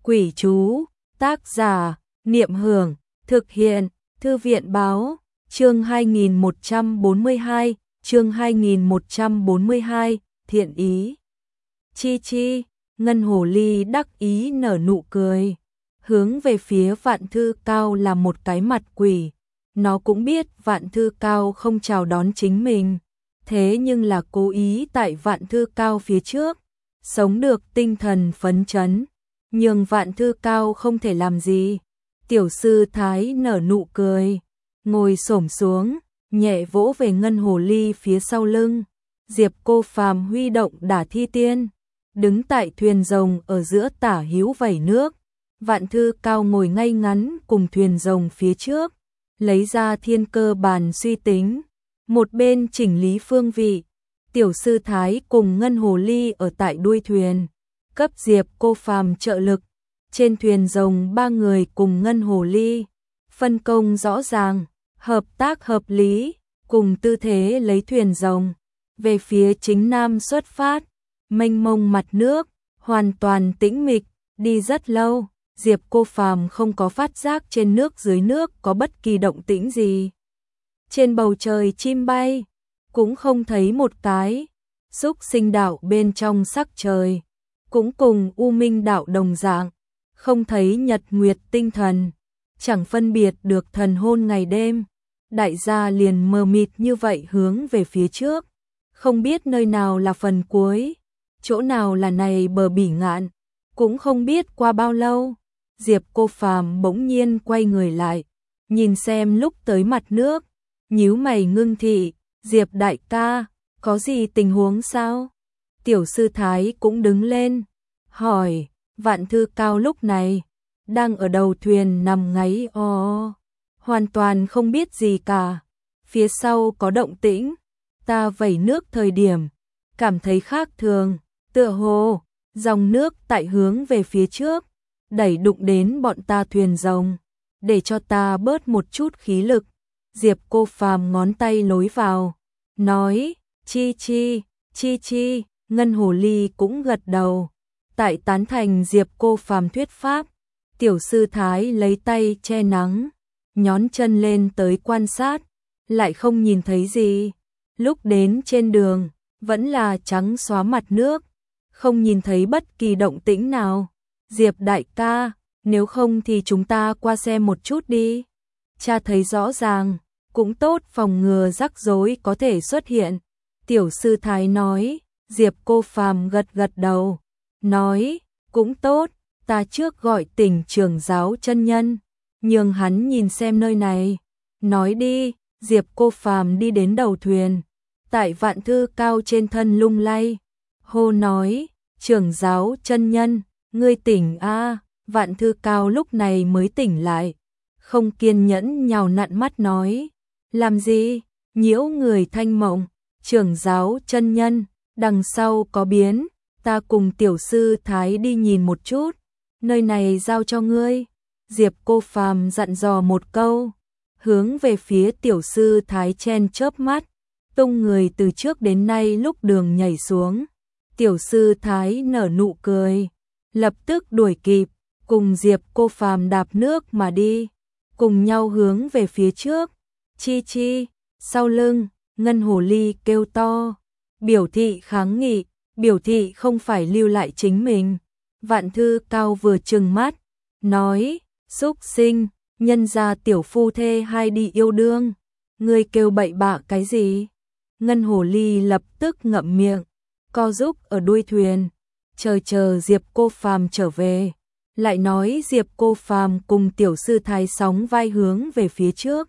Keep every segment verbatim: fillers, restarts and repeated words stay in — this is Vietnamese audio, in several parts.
Quỷ chú, tác giả, Niệm Hưởng, thực hiện, Thư viện báo, chương hai nghìn một trăm bốn mươi hai, chương hai nghìn một trăm bốn mươi hai, thiện ý. Chi chi, Ngân Hồ Ly đắc ý nở nụ cười, hướng về phía Vạn Thư Cao là một cái mặt quỷ. Nó cũng biết Vạn Thư Cao không chào đón chính mình, thế nhưng là cố ý tại Vạn Thư Cao phía trước, sống được tinh thần phấn chấn, nhưng Vạn Thư Cao không thể làm gì. Tiểu sư Thái nở nụ cười, ngồi xổm xuống, nhẹ vỗ về Ngân Hồ Ly phía sau lưng. Diệp Cô Phàm huy động Đả Thi Tiên, đứng tại thuyền rồng ở giữa tả hữu vẩy nước. Vạn Thư Cao ngồi ngay ngắn cùng thuyền rồng phía trước, lấy ra thiên cơ bàn suy tính, một bên chỉnh lý phương vị. Tiểu sư Thái cùng Ngân Hồ Ly ở tại đuôi thuyền, cấp Diệp Cô Phàm trợ lực. Trên thuyền rồng ba người cùng Ngân Hồ Ly, phân công rõ ràng, hợp tác hợp lý, cùng tư thế lấy thuyền rồng về phía chính nam xuất phát. Mênh mông mặt nước, hoàn toàn tĩnh mịch, đi rất lâu, Diệp Cô Phàm không có phát giác trên nước dưới nước có bất kỳ động tĩnh gì. Trên bầu trời chim bay, cũng không thấy một cái. Xúc Sinh đạo bên trong sắc trời, cũng cùng U Minh đạo đồng dạng, không thấy nhật nguyệt tinh thần, chẳng phân biệt được thần hôn ngày đêm. Đại gia liền mờ mịt như vậy hướng về phía trước, không biết nơi nào là phần cuối, chỗ nào là này bờ bỉ ngạn, cũng không biết qua bao lâu. Diệp Cô Phàm bỗng nhiên quay người lại, nhìn xem lúc tới mặt nước, nhíu mày ngưng thị, Diệp đại ca, có gì tình huống sao? Tiểu sư Thái cũng đứng lên, hỏi. Vạn Thư Cao lúc này đang ở đầu thuyền nằm ngáy o, hoàn toàn không biết gì cả. Phía sau có động tĩnh, ta vẩy nước thời điểm cảm thấy khác thường, tựa hồ dòng nước tại hướng về phía trước, đẩy đụng đến bọn ta thuyền rồng, để cho ta bớt một chút khí lực. Diệp Cô Phàm ngón tay lối vào, nói, chi chi, chi chi. Ngân Hồ Ly cũng gật đầu, tại tán thành Diệp Cô Phàm thuyết pháp. Tiểu sư Thái lấy tay che nắng, nhón chân lên tới quan sát, lại không nhìn thấy gì. Lúc đến trên đường, vẫn là trắng xóa mặt nước, không nhìn thấy bất kỳ động tĩnh nào. Diệp đại ca, nếu không thì chúng ta qua xem một chút đi. Cha thấy rõ ràng, cũng tốt phòng ngừa rắc rối có thể xuất hiện. Tiểu sư Thái nói. Diệp Cô Phàm gật gật đầu, nói, cũng tốt, ta trước gọi Tỉnh trưởng giáo chân nhân, nhường hắn nhìn xem nơi này. Nói đi. Diệp Cô Phàm đi đến đầu thuyền, tại Vạn Thư Cao trên thân lung lay, hô nói, trưởng giáo chân nhân, ngươi tỉnh a. Vạn Thư Cao lúc này mới tỉnh lại, không kiên nhẫn nhào nặn mắt nói, làm gì, nhiễu người thanh mộng. Trưởng giáo chân nhân, đằng sau có biến, ta cùng tiểu sư Thái đi nhìn một chút, nơi này giao cho ngươi. Diệp Cô Phàm dặn dò một câu, hướng về phía tiểu sư Thái chen chớp mắt, tung người từ trước đến nay lúc đường nhảy xuống. Tiểu sư Thái nở nụ cười, lập tức đuổi kịp, cùng Diệp Cô Phàm đạp nước mà đi, cùng nhau hướng về phía trước. Chi chi, sau lưng, Ngân Hồ Ly kêu to, biểu thị kháng nghị, biểu thị không phải lưu lại chính mình. Vạn Thư Cao vừa trừng mắt, nói, xúc sinh, nhân gia tiểu phu thê hai đi yêu đương, ngươi kêu bậy bạ cái gì? Ngân Hồ Ly lập tức ngậm miệng, co rúm ở đuôi thuyền, chờ chờ Diệp Cô Phàm trở về, lại nói Diệp Cô Phàm cùng tiểu sư Thái sóng vai hướng về phía trước,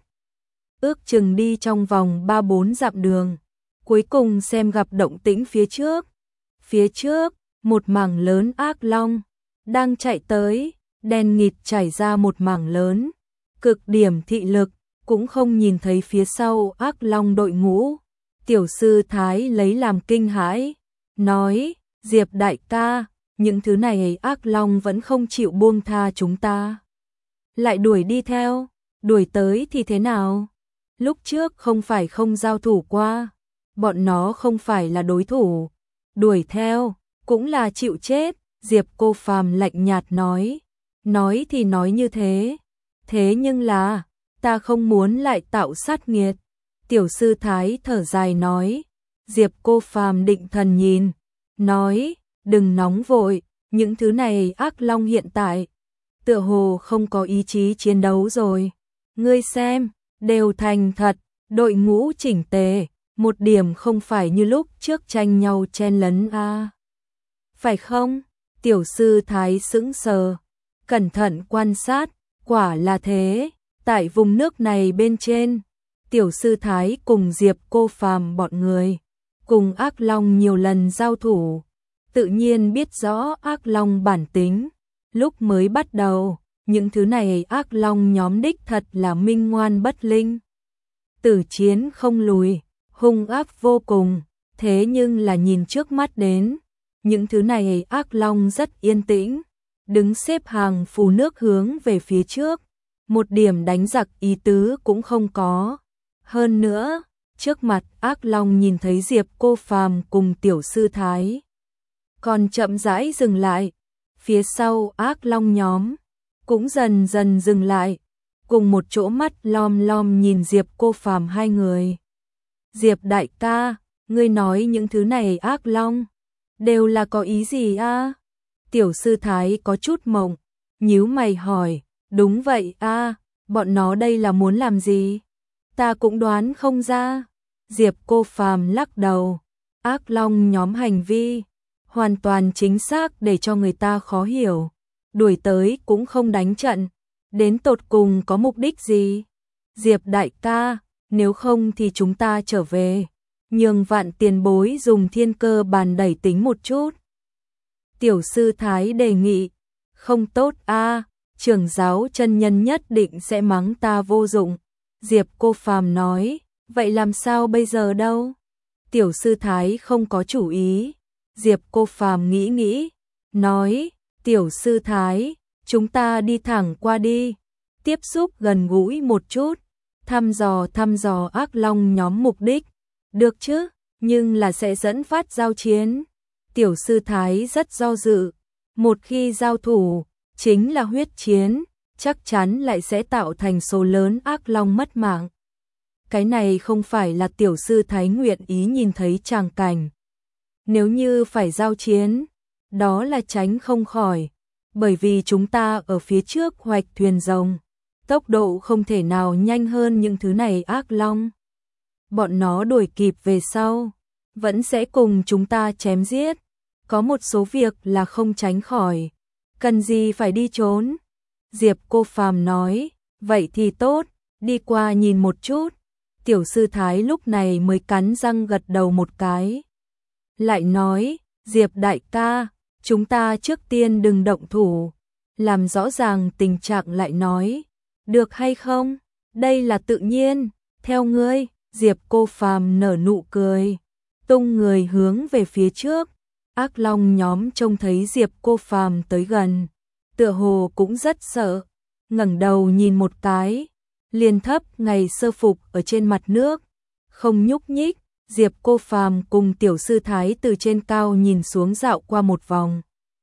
ước chừng đi trong vòng ba bốn dặm đường. Cuối cùng xem gặp động tĩnh phía trước. Phía trước, một mảng lớn ác long đang chạy tới, đen nghịt chảy ra một mảng lớn, cực điểm thị lực, cũng không nhìn thấy phía sau ác long đội ngũ. Tiểu sư Thái lấy làm kinh hãi, nói, Diệp đại ca, những thứ này ác long vẫn không chịu buông tha chúng ta, lại đuổi đi theo, đuổi tới thì thế nào? Lúc trước không phải không giao thủ qua, bọn nó không phải là đối thủ, đuổi theo cũng là chịu chết. Diệp Cô Phàm lạnh nhạt nói, nói thì nói như thế, thế nhưng là, ta không muốn lại tạo sát nghiệt. Tiểu sư Thái thở dài nói, Diệp Cô Phàm định thần nhìn, nói, đừng nóng vội, những thứ này ác long hiện tại, tựa hồ không có ý chí chiến đấu rồi. Ngươi xem, đều thành thật, đội ngũ chỉnh tề, một điểm không phải như lúc trước tranh nhau chen lấn a. À. Phải không? Tiểu sư Thái sững sờ, cẩn thận quan sát, quả là thế, tại vùng nước này bên trên, tiểu sư Thái cùng Diệp Cô Phàm bọn người, cùng ác long nhiều lần giao thủ, tự nhiên biết rõ ác long bản tính, lúc mới bắt đầu, những thứ này ác long nhóm đích thật là minh ngoan bất linh. Tử chiến không lùi, hung ác vô cùng, thế nhưng là nhìn trước mắt đến, những thứ này ác long rất yên tĩnh, đứng xếp hàng phù nước hướng về phía trước, một điểm đánh giặc ý tứ cũng không có. Hơn nữa, trước mặt ác long nhìn thấy Diệp Cô Phàm cùng tiểu sư Thái, còn chậm rãi dừng lại, phía sau ác long nhóm cũng dần dần dừng lại, cùng một chỗ mắt lom lom nhìn Diệp Cô Phàm hai người. Diệp đại ca, ngươi nói những thứ này ác long, đều là có ý gì a? À? Tiểu sư Thái có chút mộng, nhíu mày hỏi, đúng vậy a, à, bọn nó đây là muốn làm gì? Ta cũng đoán không ra. Diệp Cô Phàm lắc đầu, ác long nhóm hành vi, hoàn toàn chính xác để cho người ta khó hiểu, đuổi tới cũng không đánh trận, đến tột cùng có mục đích gì? Diệp đại ca, nếu không thì chúng ta trở về, nhường Vạn tiền bối dùng thiên cơ bàn đẩy tính một chút. Tiểu sư Thái đề nghị, không tốt a, à, trưởng giáo chân nhân nhất định sẽ mắng ta vô dụng. Diệp Cô Phàm nói, vậy làm sao bây giờ đâu? Tiểu sư Thái không có chủ ý. Diệp Cô Phàm nghĩ nghĩ, nói, tiểu sư Thái, chúng ta đi thẳng qua đi, tiếp xúc gần gũi một chút, thăm dò thăm dò ác long nhóm mục đích, được chứ, nhưng là sẽ dẫn phát giao chiến. Tiểu sư Thái rất do dự, một khi giao thủ, chính là huyết chiến, chắc chắn lại sẽ tạo thành số lớn ác long mất mạng. Cái này không phải là tiểu sư Thái nguyện ý nhìn thấy tràng cảnh. Nếu như phải giao chiến, đó là tránh không khỏi, bởi vì chúng ta ở phía trước hoạch thuyền rồng, tốc độ không thể nào nhanh hơn những thứ này ác long. Bọn nó đuổi kịp về sau, vẫn sẽ cùng chúng ta chém giết. Có một số việc là không tránh khỏi, cần gì phải đi trốn. Diệp Cô Phàm nói, vậy thì tốt, đi qua nhìn một chút. Tiểu sư Thái lúc này mới cắn răng gật đầu một cái. Lại nói, Diệp đại ca, chúng ta trước tiên đừng động thủ, làm rõ ràng tình trạng lại nói, được hay không? Đây là tự nhiên, theo ngươi. Diệp Cô Phàm nở nụ cười, tung người hướng về phía trước. Ác long nhóm trông thấy Diệp Cô Phàm tới gần, tựa hồ cũng rất sợ, ngẩng đầu nhìn một cái, liền thấp ngày sơ phục ở trên mặt nước, không nhúc nhích. Diệp Cô Phàm cùng tiểu sư Thái từ trên cao nhìn xuống dạo qua một vòng,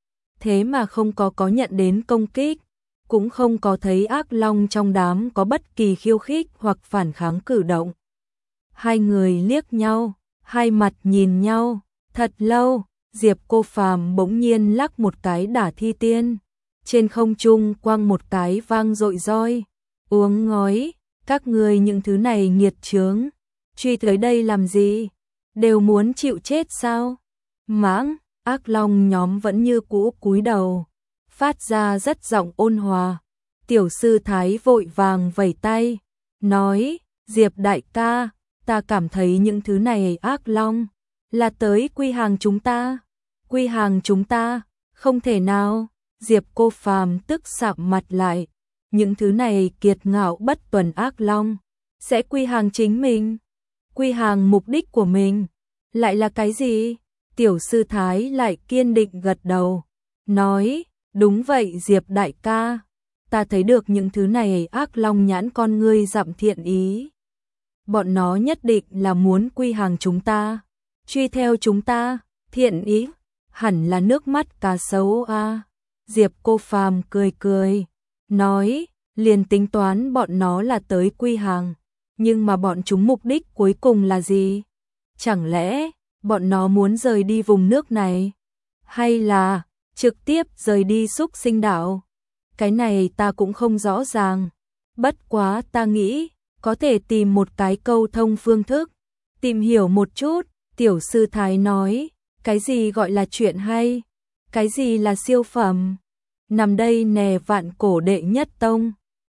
thế mà không có có nhận đến công kích, cũng không có thấy ác long trong đám có bất kỳ khiêu khích hoặc phản kháng cử động. Hai người liếc nhau, hai mặt nhìn nhau, thật lâu. Diệp Cô Phàm bỗng nhiên lắc một cái đả thi tiên, trên không trung quăng một cái vang dội roi, uống ngói, các người những thứ này nghiệt chướng, truy tới đây làm gì, đều muốn chịu chết sao? Mãng, ác long nhóm vẫn như cũ cúi đầu, phát ra rất giọng ôn hòa. Tiểu sư Thái vội vàng vẩy tay, nói, Diệp đại ca, ta cảm thấy những thứ này ác long là tới quy hàng chúng ta. Quy hàng chúng ta, không thể nào. Diệp Cô Phàm tức sạm mặt lại, những thứ này kiệt ngạo bất tuần ác long sẽ quy hàng chính mình. Quy hàng mục đích của mình lại là cái gì? Tiểu sư Thái lại kiên định gật đầu, nói, đúng vậy Diệp đại ca, ta thấy được những thứ này ác long nhãn con ngươi dặm thiện ý. Bọn nó nhất định là muốn quy hàng chúng ta, truy theo chúng ta, thiện ý. hẳn là nước mắt cá sấu a. Diệp Cô Phàm cười cười, nói, liền tính toán bọn nó là tới quy hàng, nhưng mà bọn chúng mục đích cuối cùng là gì? Chẳng lẽ bọn nó muốn rời đi vùng nước này? Hay là trực tiếp rời đi Súc Sinh Đảo? Cái này ta cũng không rõ ràng. Bất quá ta nghĩ có thể tìm một cái câu thông phương thức, tìm hiểu một chút. Tiểu sư thái nói, cái gì gọi là chuyện hay? Cái gì là siêu phẩm? Nằm đây nè Vạn Cổ đệ nhất tông.